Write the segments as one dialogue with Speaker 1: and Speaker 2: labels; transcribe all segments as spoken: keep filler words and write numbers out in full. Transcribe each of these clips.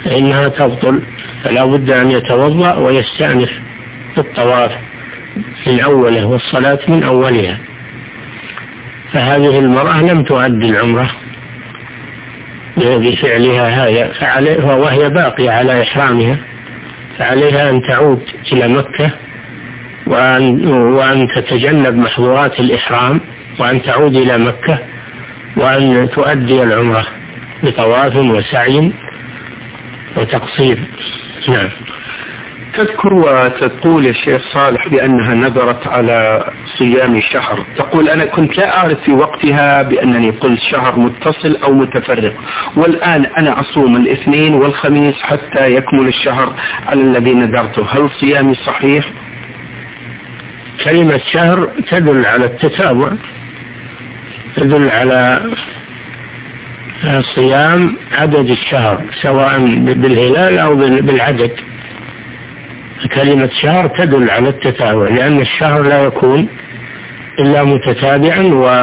Speaker 1: فإنها تبطل، فلا بد أن يتوضأ ويستأنف الطواف من أوله والصلاة من أولها. فهذه المرأة لم تؤدي العمرة بفعلها هذا، وهي باقية على إحرامها، فعليها أن تعود إلى مكة وأن, وأن تتجنب محظورات الإحرام، وأن تعود إلى مكة وأن تؤدي العمرة بطواف وسعي وتقصير. نعم.
Speaker 2: تذكر وتقول يا شيخ صالح بأنها نذرت على صيام شهر، تقول أنا كنت لا أعرف في وقتها بأنني قلت شهر متصل أو متفرق، والآن أنا أصوم الاثنين والخميس حتى يكمل الشهر على الذي نذرته، هل صيامي صحيح؟
Speaker 1: كلمة شهر تدل على التتابع، تدل على صيام عدد الشهر سواء بالهلال أو بالعدد. كلمة شهر تدل على التتابع، لأن الشهر لا يكون إلا متتابعا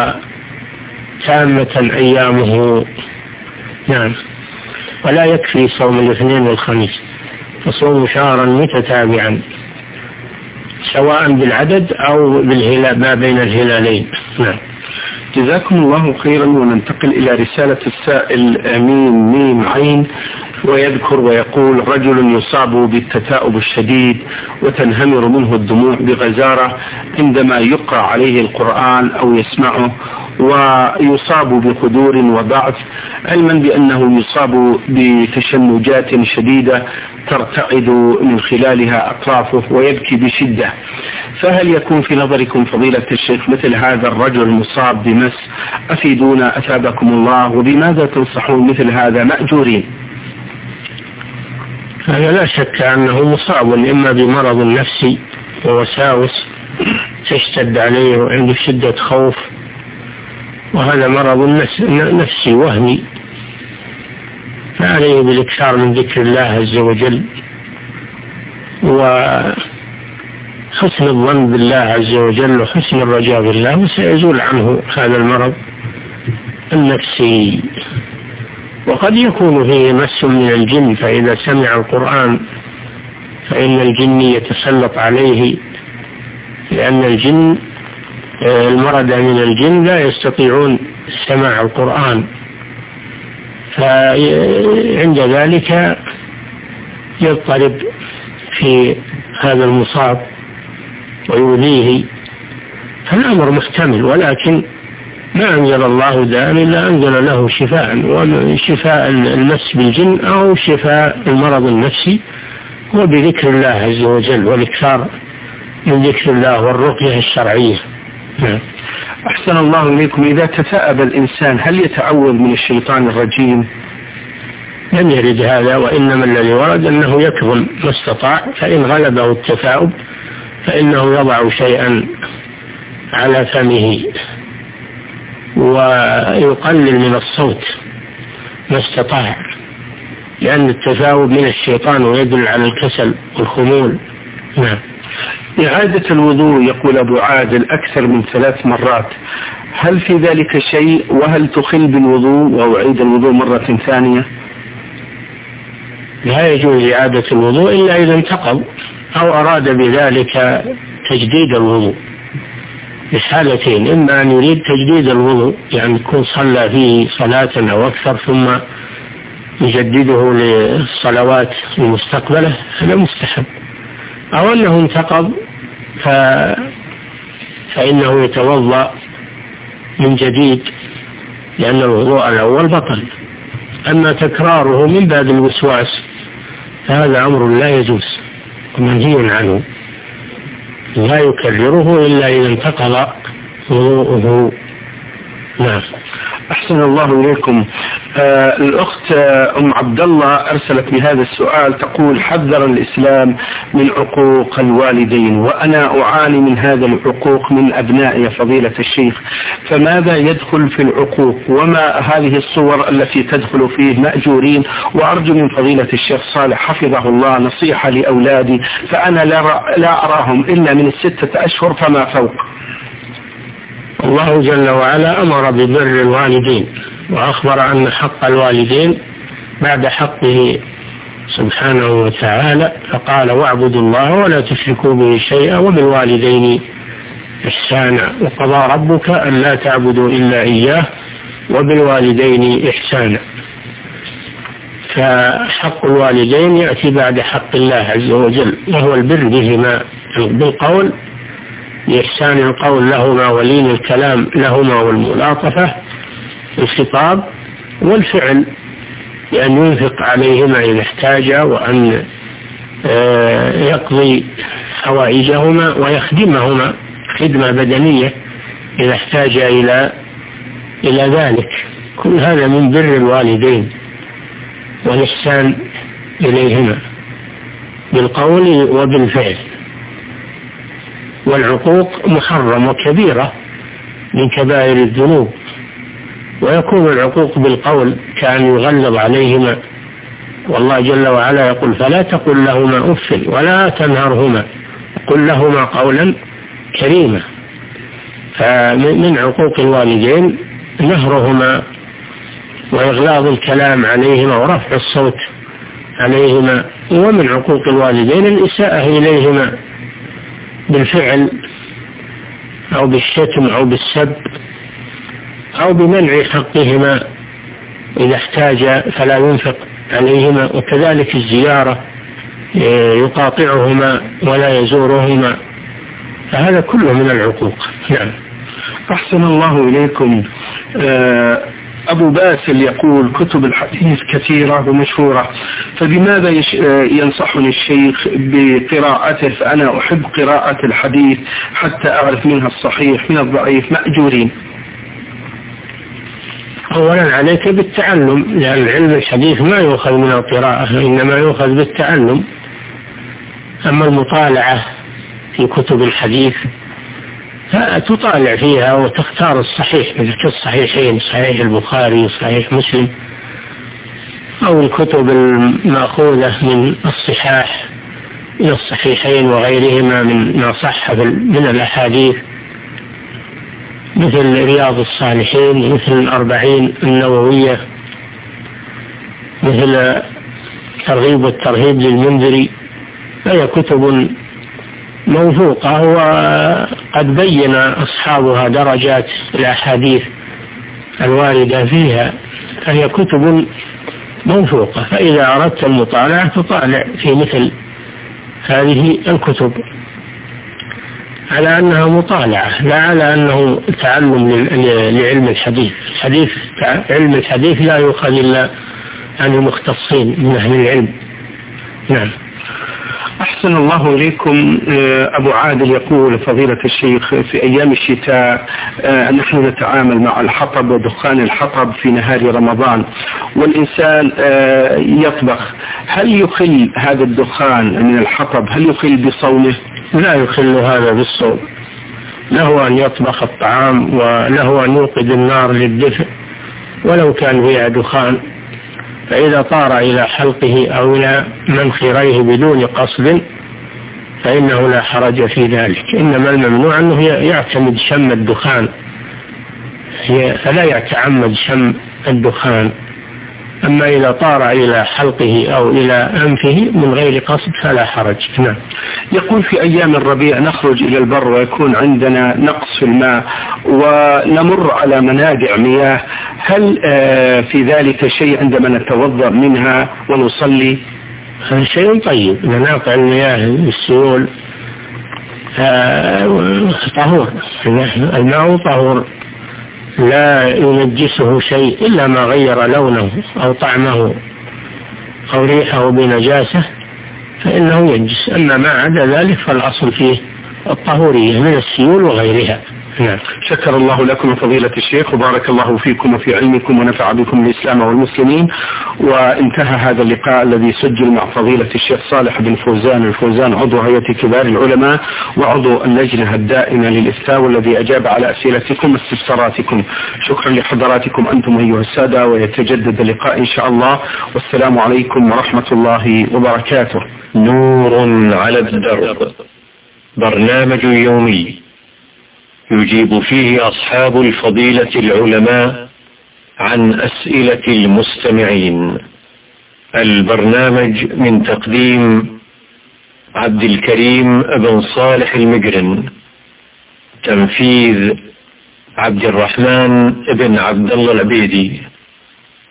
Speaker 1: وتامة أيامه. نعم. ولا يكفي صوم الاثنين والخميس، فصوم شهرا متتابعا سواء بالعدد أو بالهلال ما بين الهلالين. نعم.
Speaker 2: جزاكم الله خيرا. وننتقل إلى رسالة السائل ميم ميم عين، ويذكر ويقول رجل يصاب بالتثاؤب الشديد وتنهمر منه الدموع بغزارة عندما يقرأ عليه القرآن أو يسمعه، ويصاب بخدور وضعف، علما بأنه يصاب بتشنجات شديدة ترتعد من خلالها أطرافه ويبكي بشدة، فهل يكون في نظركم فضيلة الشيخ مثل هذا الرجل المصاب بمس؟ أفيدونا أثابكم الله، وبماذا تنصحون مثل هذا مأجورين؟
Speaker 1: هذا لا شك أنه مصاب إما بمرض نفسي ووساوس تشتد عليه وعنده شدة خوف، وهذا مرض نفسي وهمي، فعليه بالإكثار من ذكر الله عز وجل وحسن الظن بالله عز وجل وحسن الرجاء بالله، وسيزول عنه هذا المرض النفسي. وقد يكون فيه مس من الجن، فإذا سمع القرآن فإن الجن يتسلط عليه، لأن الجن المرضى من الجن لا يستطيعون سماع القرآن، فعند ذلك يضطرب في هذا المصاب ويؤذيه، فالأمر محتمل، ولكن ما أنزل الله داء إلا أنزل له شفاء، وشفاء المس بالجن أو شفاء المرض النفسي هو بذكر الله عز وجل والإكثار من ذكر الله والرقية الشرعية.
Speaker 2: أحسن الله إليكم. إذا تثاءب الإنسان هل يتعوذ من الشيطان الرجيم؟
Speaker 1: لم يرد هذا، وإنما الذي ورد أنه يكظم ما استطاع، فإن غلبه التثاؤب فإنه يضع شيئا على فمه ويقلل من الصوت ما استطاع، لأن التثاؤب من الشيطان ويدل على الكسل والخمول. نعم.
Speaker 2: إعادة الوضوء يقول أبو عادل أكثر من ثلاث مرات، هل في ذلك شيء؟ وهل تخل بالوضوء وأعيد الوضوء مرة ثانية؟
Speaker 1: لا يجوز إعادة الوضوء إلا إذا انتقض أو أراد بذلك تجديد الوضوء، بحالتين: إما أن يريد تجديد الوضوء يعني يكون صلى فيه صلاة أو أكثر ثم يجدده للصلوات المستقبلة، هذا مستحب، أو أنه انتقض ف... فإنه يتوضأ من جديد لأن الوضوء الأول بطل. أما تكراره من باب الوسواس فهذا أمر لا يجوز ومنهي عنه، لا يكرره إلا إذا انتقض وضوءه. نعم.
Speaker 2: أحسن الله إليكم. آه الأخت أم عبد الله أرسلت بهذا السؤال، تقول حذر الإسلام من عقوق الوالدين، وأنا أعاني من هذا العقوق من أبنائي فضيلة الشيخ، فماذا يدخل في العقوق وما هذه الصور التي تدخل فيه مأجورين؟ وأرجو من فضيلة الشيخ صالح حفظه الله نصيحة لأولادي، فأنا لا, لا أراهم إلا من الستة أشهر فما فوق.
Speaker 1: الله جل وعلا أمر ببر الوالدين، وأخبر أن حق الوالدين بعد حقه سبحانه وتعالى، فقال واعبدوا الله ولا تشركوا به شيئا وبالوالدين إحسانا، وقضى ربك ألا تعبدوا إلا إياه وبالوالدين إحسانا. فحق الوالدين يأتي بعد حق الله عز وجل، وهو البر بهما بالقول بإحسان القول لهما ولين الكلام لهما والملاطفة الخطاب، والفعل بأن ينفق عليهما إذا احتاجا، وأن يقضي حوائجهما ويخدمهما خدمة بدنية إذا احتاج إلى إلى ذلك. كل هذا من بر الوالدين والإحسان إليهما بالقول وبالفعل. والعقوق محرم وكبيرة من كبائر الذنوب، ويكون العقوق بالقول كأن يغلظ عليهما، والله جل وعلا يقول فلا تقل لهما أف ولا تنهرهما قل لهما قولا كريما. فمن عقوق الوالدين نهرهما وإغلاظ الكلام عليهما ورفع الصوت عليهما، ومن عقوق الوالدين الإساءة إليهما بالفعل أو بالشتم أو بالسب أو بمنع حقهما إذا احتاج فلا ينفق عليهما، وكذلك الزيارة يقاطعهما ولا يزورهما، فهذا كله من العقوق. نعم.
Speaker 2: أحسن الله إليكم. أبو باسل يقول كتب الحديث كثيرة ومشهورة، فبماذا ينصحني الشيخ بقراءته؟ فأنا أحب قراءة الحديث حتى أعرف منها الصحيح من الضعيف مأجورين.
Speaker 1: أولا عليك بالتعلم، لأن علم الحديث ما يؤخذ من القراءة، إنما يؤخذ بالتعلم. أما المطالعة في كتب الحديث فتطالع فيها وتختار الصحيح، مثل كالصحيحين، صحيح البخاري، صحيح مسلم، أو الكتب المأخوذة من الصحاح من الصحيحين وغيرهما من ما صح من الأحاديث، مثل رياض الصالحين، مثل الأربعين النووية، مثل ترغيب والترهيب للمنذري. فهي كتب موثوقة وقد بين أصحابها درجات الأحاديث الواردة فيها، فهي كتب موثوقة. فإذا أردت المطالعة تطالع في مثل هذه الكتب على أنها مطالعة، لا على أنه تعلم لعلم الحديث. الحديث علم الحديث لا يؤخذ إلا عن المختصين من أهل العلم. نعم.
Speaker 2: أحسن الله إليكم. أبو عادل يقول فضيلة الشيخ في أيام الشتاء نحن نتعامل مع الحطب ودخان الحطب في نهار رمضان، والإنسان يطبخ، هل يخل هذا الدخان من الحطب هل يخل بصومه؟
Speaker 1: لا يخل هذا بالصوم، له أن يطبخ الطعام وله أن يوقد النار للدفء ولو كان فيها دخان، فإذا طار إلى حلقه أو إلى منخريه بدون قصد فإنه لا حرج في ذلك. إنما الممنوع أنه يعتمد شم الدخان، فلا يتعمد شم الدخان. أما إذا طار إلى حلقه أو إلى أنفه من غير قصد فلا حرج. نعم.
Speaker 2: يقول في أيام الربيع نخرج إلى البر ويكون عندنا نقص في الماء ونمر على منابع مياه، هل في ذلك شيء عندما نتوضأ منها ونصلي؟
Speaker 1: هذا شيء طيب. منابع المياه السيول طهور، الماء طهور لا ينجسه شيء إلا ما غير لونه أو طعمه أو ريحه بنجاسة فإنه ينجس. أما ما عدا ذلك فالأصل فيه الطهورية من السيول وغيرها. نعم.
Speaker 2: شكر الله لكم فضيلة الشيخ وبارك الله فيكم وفي علمكم ونفع بكم الإسلام والمسلمين. وانتهى هذا اللقاء الذي سجل مع فضيلة الشيخ صالح بن فوزان الفوزان عضو هيئة كبار العلماء وعضو اللجنة الدائمة للإفتاء والذي أجاب على أسئلتكم واستفساراتكم. شكرا لحضراتكم أنتم أيها السادة، ويتجدد اللقاء إن شاء الله، والسلام عليكم ورحمة الله وبركاته.
Speaker 3: نور على الدرب، برنامج يومي يجيب فيه أصحاب الفضيلة العلماء عن أسئلة المستمعين. البرنامج من تقديم عبد الكريم بن صالح المجرن، تنفيذ عبد الرحمن بن عبد الله العبيدي.